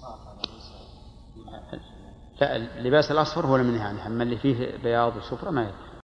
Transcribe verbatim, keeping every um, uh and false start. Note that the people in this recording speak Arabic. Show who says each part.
Speaker 1: لا، اللباس الأصفر هو من يعني، أما اللي فيه بياض وصفرة ما يدخل.